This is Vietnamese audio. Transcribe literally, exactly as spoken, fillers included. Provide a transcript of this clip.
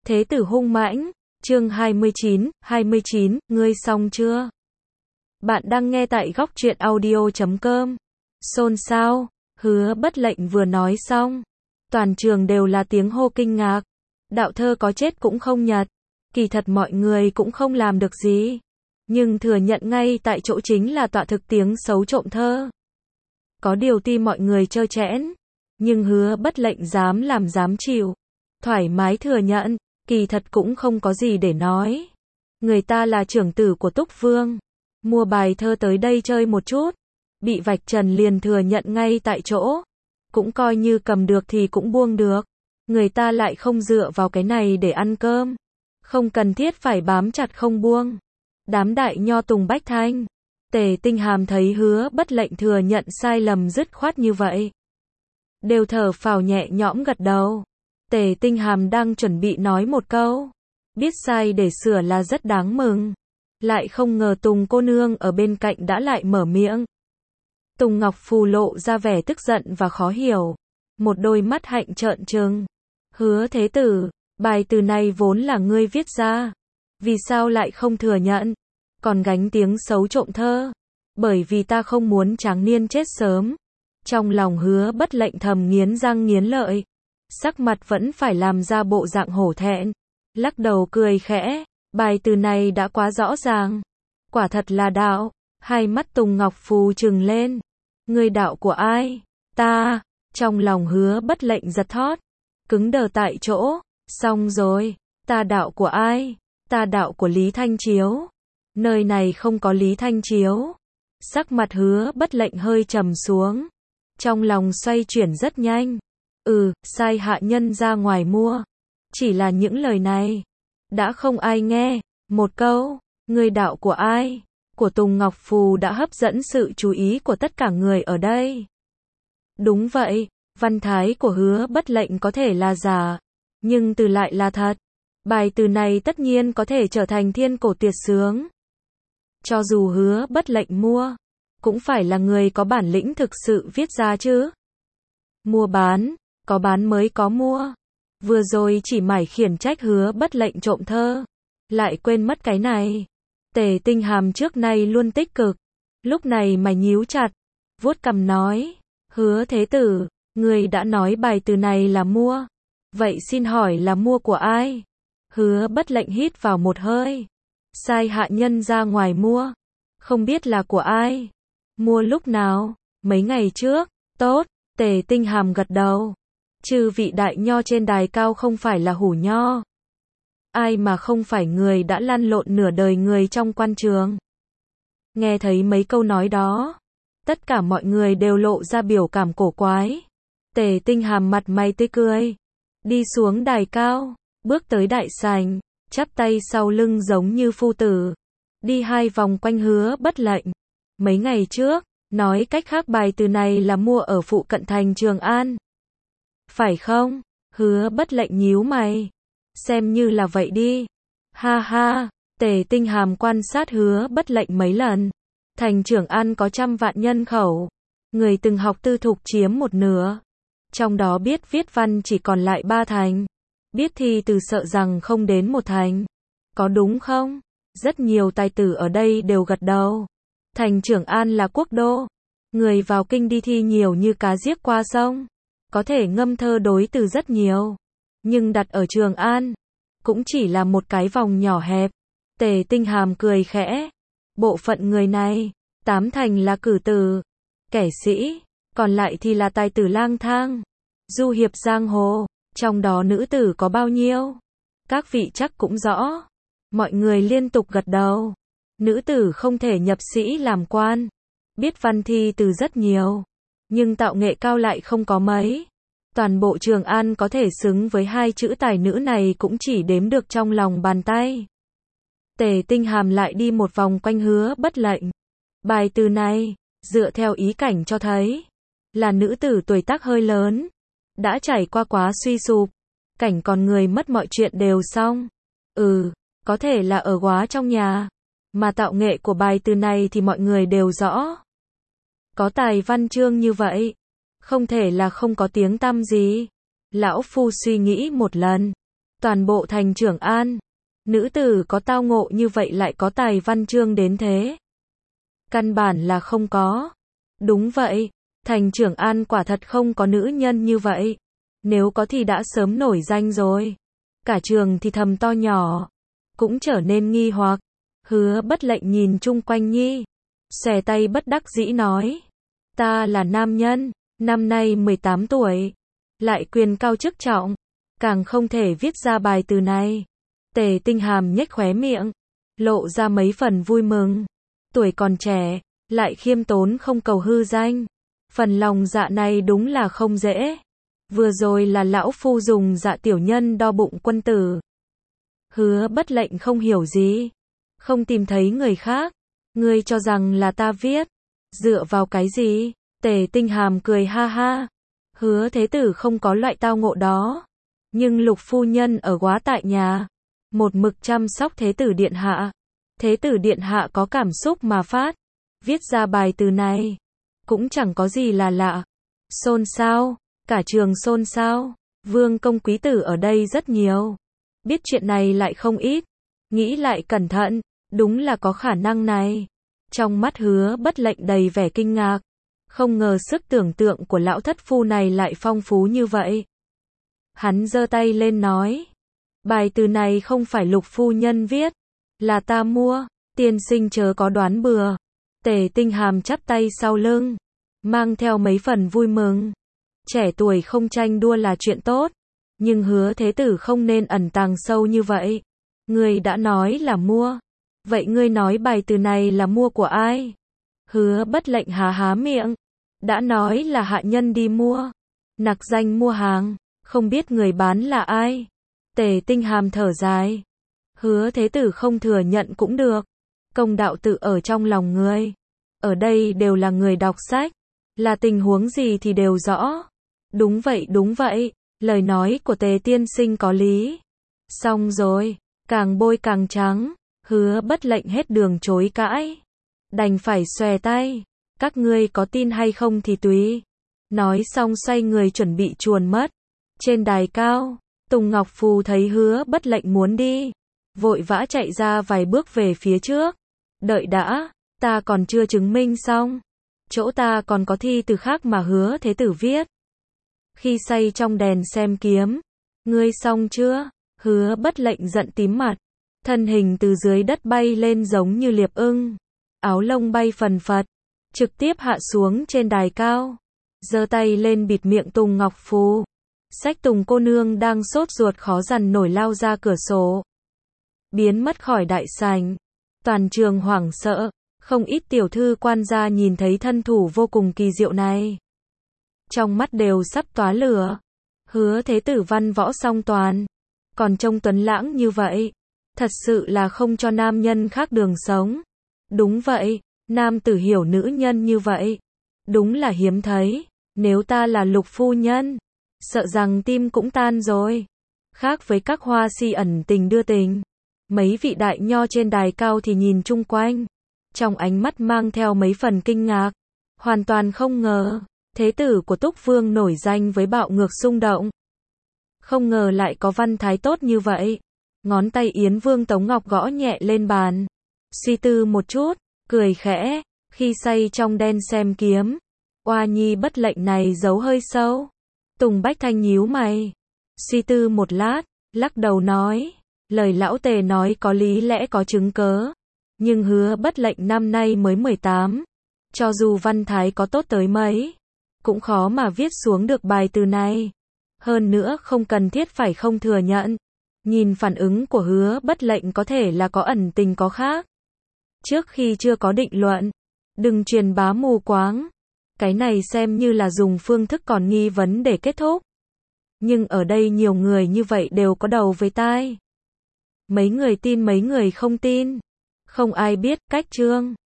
Thế tử hung mãnh, chương hai mươi chín, hai mươi chín, ngươi xong chưa? Bạn đang nghe tại góc truyện audio chấm com. Xôn xao, Hứa Bất Lệnh vừa nói xong, toàn trường đều là tiếng hô kinh ngạc. Đạo thơ có chết cũng không nhặt. Kỳ thật mọi người cũng không làm được gì, nhưng thừa nhận ngay tại chỗ chính là tọa thực tiếng xấu trộm thơ. Có điều ti mọi người trơ trẽn, nhưng Hứa Bất Lệnh dám làm dám chịu, thoải mái thừa nhận, kỳ thật cũng không có gì để nói. Người ta là trưởng tử của Túc Vương, mua bài thơ tới đây chơi một chút, bị vạch trần liền thừa nhận ngay tại chỗ, cũng coi như cầm được thì cũng buông được. Người ta lại không dựa vào cái này để ăn cơm, không cần thiết phải bám chặt không buông. Đám đại nho Tùng Bách Thanh, Tề Tinh Hàm thấy Hứa Bất Lệnh thừa nhận sai lầm dứt khoát như vậy, đều thở phào nhẹ nhõm gật đầu. Tề Tinh Hàm đang chuẩn bị nói một câu, biết sai để sửa là rất đáng mừng, lại không ngờ Tùng cô nương ở bên cạnh đã lại mở miệng. Tùng Ngọc Phù lộ ra vẻ tức giận và khó hiểu, một đôi mắt hạnh trợn trừng. Hứa thế tử, bài từ này vốn là ngươi viết ra, vì sao lại không thừa nhận, còn gánh tiếng xấu trộm thơ? Bởi vì ta không muốn tráng niên chết sớm. Trong lòng Hứa Bất Lệnh thầm nghiến răng nghiến lợi, sắc mặt vẫn phải làm ra bộ dạng hổ thẹn, lắc đầu cười khẽ, bài từ này đã quá rõ ràng, quả thật là đạo. Hai mắt Tùng Ngọc Phù trừng lên, ngươi đạo của ai? Ta. Trong lòng Hứa Bất Lệnh giật thót, cứng đờ tại chỗ. Xong rồi, ta đạo của ai? Ta đạo của Lý Thanh Chiếu. Nơi này không có Lý Thanh Chiếu. Sắc mặt Hứa Bất Lệnh hơi trầm xuống, trong lòng xoay chuyển rất nhanh. Ừ, sai hạ nhân ra ngoài mua. Chỉ là những lời này đã không ai nghe. Một câu, ngươi đạo của ai? Của Tùng Ngọc Phù đã hấp dẫn sự chú ý của tất cả người ở đây. Đúng vậy, văn thái của Hứa Bất Lệnh có thể là giả, nhưng từ lại là thật. Bài từ này tất nhiên có thể trở thành thiên cổ tuyệt sướng. Cho dù Hứa Bất Lệnh mua, cũng phải là người có bản lĩnh thực sự viết ra chứ. Mua bán, có bán mới có mua. Vừa rồi chỉ mải khiển trách Hứa Bất Lệnh trộm thơ, lại quên mất cái này. Tề Tinh Hàm trước nay luôn tích cực, lúc này mày nhíu chặt, vuốt cằm nói, Hứa thế tử, người đã nói bài từ này là mua, vậy xin hỏi là mua của ai? Hứa Bất Lệnh hít vào một hơi, sai hạ nhân ra ngoài mua, không biết là của ai. Mua lúc nào? Mấy ngày trước. Tốt. Tề Tinh Hàm gật đầu. Chư vị đại nho trên đài cao không phải là hủ nho. Ai mà không phải người đã lăn lộn nửa đời người trong quan trường. Nghe thấy mấy câu nói đó, tất cả mọi người đều lộ ra biểu cảm cổ quái. Tề Tinh Hàm mặt mày tươi cười, đi xuống đài cao, bước tới đại sảnh, chắp tay sau lưng giống như phu tử, đi hai vòng quanh Hứa Bất Lệnh. Mấy ngày trước, nói cách khác bài từ này là mua ở phụ cận thành Trường An. Phải không? Hứa Bất Lệnh nhíu mày. Xem như là vậy đi. Ha ha, Tề Tinh Hàm quan sát Hứa Bất Lệnh mấy lần. Thành Trường An có trăm vạn nhân khẩu. Người từng học tư thục chiếm một nửa. Trong đó biết viết văn chỉ còn lại ba thành. Biết thi từ sợ rằng không đến một thành. Có đúng không? Rất nhiều tài tử ở đây đều gật đầu. Thành Trường An là quốc đô. Người vào kinh đi thi nhiều như cá giết qua sông. Có thể ngâm thơ đối từ rất nhiều. Nhưng đặt ở Trường An, cũng chỉ là một cái vòng nhỏ hẹp. Tề Tinh Hàm cười khẽ. Bộ phận người này, tám thành là cử tử, kẻ sĩ, còn lại thì là tài tử lang thang, du hiệp giang hồ. Trong đó nữ tử có bao nhiêu? Các vị chắc cũng rõ. Mọi người liên tục gật đầu. Nữ tử không thể nhập sĩ làm quan. Biết văn thi từ rất nhiều, nhưng tạo nghệ cao lại không có mấy. Toàn bộ Trường An có thể xứng với hai chữ tài nữ này cũng chỉ đếm được trong lòng bàn tay. Tề Tinh Hàm lại đi một vòng quanh Hứa Bất Lệnh. Bài từ này, dựa theo ý cảnh cho thấy, là nữ tử tuổi tác hơi lớn, đã trải qua quá suy sụp, cảnh còn người mất mọi chuyện đều xong. Ừ, có thể là ở góa trong nhà, mà tạo nghệ của bài từ này thì mọi người đều rõ. Có tài văn chương như vậy, không thể là không có tiếng tăm gì. Lão phu suy nghĩ một lần, Toàn bộ thành Trường An, nữ tử có tao ngộ như vậy lại có tài văn chương đến thế. Căn bản là không có. Đúng vậy, thành Trường An quả thật không có nữ nhân như vậy. Nếu có thì đã sớm nổi danh rồi. Cả trường thì thầm to nhỏ, cũng trở nên nghi hoặc. Hứa Bất Lệnh nhìn chung quanh nhi, xòe tay bất đắc dĩ nói. Ta là nam nhân, năm nay mười tám tuổi, lại quyền cao chức trọng, càng không thể viết ra bài từ này. Tề Tinh Hàm nhếch khóe miệng, lộ ra mấy phần vui mừng. Tuổi còn trẻ, lại khiêm tốn không cầu hư danh. Phần lòng dạ này đúng là không dễ. Vừa rồi là lão phu dùng dạ tiểu nhân đo bụng quân tử. Hứa Bất Lệnh không hiểu gì. Không tìm thấy người khác. Ngươi cho rằng là ta viết. Dựa vào cái gì? Tề Tinh Hàm cười ha ha. Hứa thế tử không có loại tao ngộ đó. Nhưng Lục phu nhân ở quá tại nhà, một mực chăm sóc thế tử điện hạ. Thế tử điện hạ có cảm xúc mà phát. Viết ra bài từ này. Cũng chẳng có gì là lạ. Xôn xao. Cả trường xôn xao. Vương công quý tử ở đây rất nhiều. Biết chuyện này lại không ít. Nghĩ lại cẩn thận. Đúng là có khả năng này. Trong mắt Hứa Bất Lệnh đầy vẻ kinh ngạc. Không ngờ sức tưởng tượng của lão thất phu này lại phong phú như vậy. Hắn giơ tay lên nói. Bài từ này không phải Lục phu nhân viết. Là ta mua. Tiên sinh chớ có đoán bừa. Tề Tinh Hàm chắp tay sau lưng, mang theo mấy phần vui mừng. Trẻ tuổi không tranh đua là chuyện tốt. Nhưng Hứa thế tử không nên ẩn tàng sâu như vậy. Ngươi đã nói là mua. Vậy ngươi nói bài từ này là mua của ai? Hứa Bất Lệnh há há miệng. Đã nói là hạ nhân đi mua. Nặc danh mua hàng. Không biết người bán là ai. Tề Tinh Hàm thở dài. Hứa thế tử không thừa nhận cũng được. Công đạo tự ở trong lòng người. Ở đây đều là người đọc sách. Là tình huống gì thì đều rõ. Đúng vậy đúng vậy. Lời nói của Tề tiên sinh có lý. Xong rồi. Càng bôi càng trắng. Hứa Bất Lệnh hết đường chối cãi. Đành phải xòe tay. Các ngươi có tin hay không thì tùy. Nói xong xoay người chuẩn bị chuồn mất. Trên đài cao, Tùng Ngọc Phù thấy Hứa Bất Lệnh muốn đi. Vội vã chạy ra vài bước về phía trước. Đợi đã, ta còn chưa chứng minh xong. Chỗ ta còn có thi từ khác mà Hứa thế tử viết. Khi say trong đèn xem kiếm. Ngươi xong chưa? Hứa Bất Lệnh giận tím mặt. Thân hình từ dưới đất bay lên giống như liệp ưng. Áo lông bay phần phật. Trực tiếp hạ xuống trên đài cao. Giơ tay lên bịt miệng Tùng Ngọc Phù. Xách Tùng cô nương đang sốt ruột khó dằn nổi lao ra cửa sổ. Biến mất khỏi đại sảnh. Toàn trường hoảng sợ. Không ít tiểu thư quan gia nhìn thấy thân thủ vô cùng kỳ diệu này. Trong mắt đều sắp tóa lửa. Hứa thế tử văn võ song toàn. Còn trông tuấn lãng như vậy. Thật sự là không cho nam nhân khác đường sống. Đúng vậy. Nam tử hiểu nữ nhân như vậy. Đúng là hiếm thấy. Nếu ta là Lục phu nhân, sợ rằng tim cũng tan rồi. Khác với các hoa si ẩn tình đưa tình. Mấy vị đại nho trên đài cao thì nhìn chung quanh. Trong ánh mắt mang theo mấy phần kinh ngạc. Hoàn toàn không ngờ. Thế tử của Túc Vương nổi danh với bạo ngược xung động. Không ngờ lại có văn thái tốt như vậy. Ngón tay Yến Vương Tống Ngọc gõ nhẹ lên bàn. Suy tư một chút. Cười khẽ. Khi say trong đen xem kiếm. Oa nhi Bất Lệnh này giấu hơi sâu. Tùng Bách Thanh nhíu mày. Suy tư một lát. Lắc đầu nói. Lời lão Tề nói có lý lẽ có chứng cớ. Nhưng Hứa Bất Lệnh năm nay mới mười tám. Cho dù văn thái có tốt tới mấy, cũng khó mà viết xuống được bài từ này. Hơn nữa không cần thiết phải không thừa nhận. Nhìn phản ứng của Hứa Bất Lệnh có thể là có ẩn tình có khác. Trước khi chưa có định luận, đừng truyền bá mù quáng. Cái này xem như là dùng phương thức còn nghi vấn để kết thúc. Nhưng ở đây nhiều người như vậy đều có đầu với tai. Mấy người tin mấy người không tin. Không ai biết cách chương.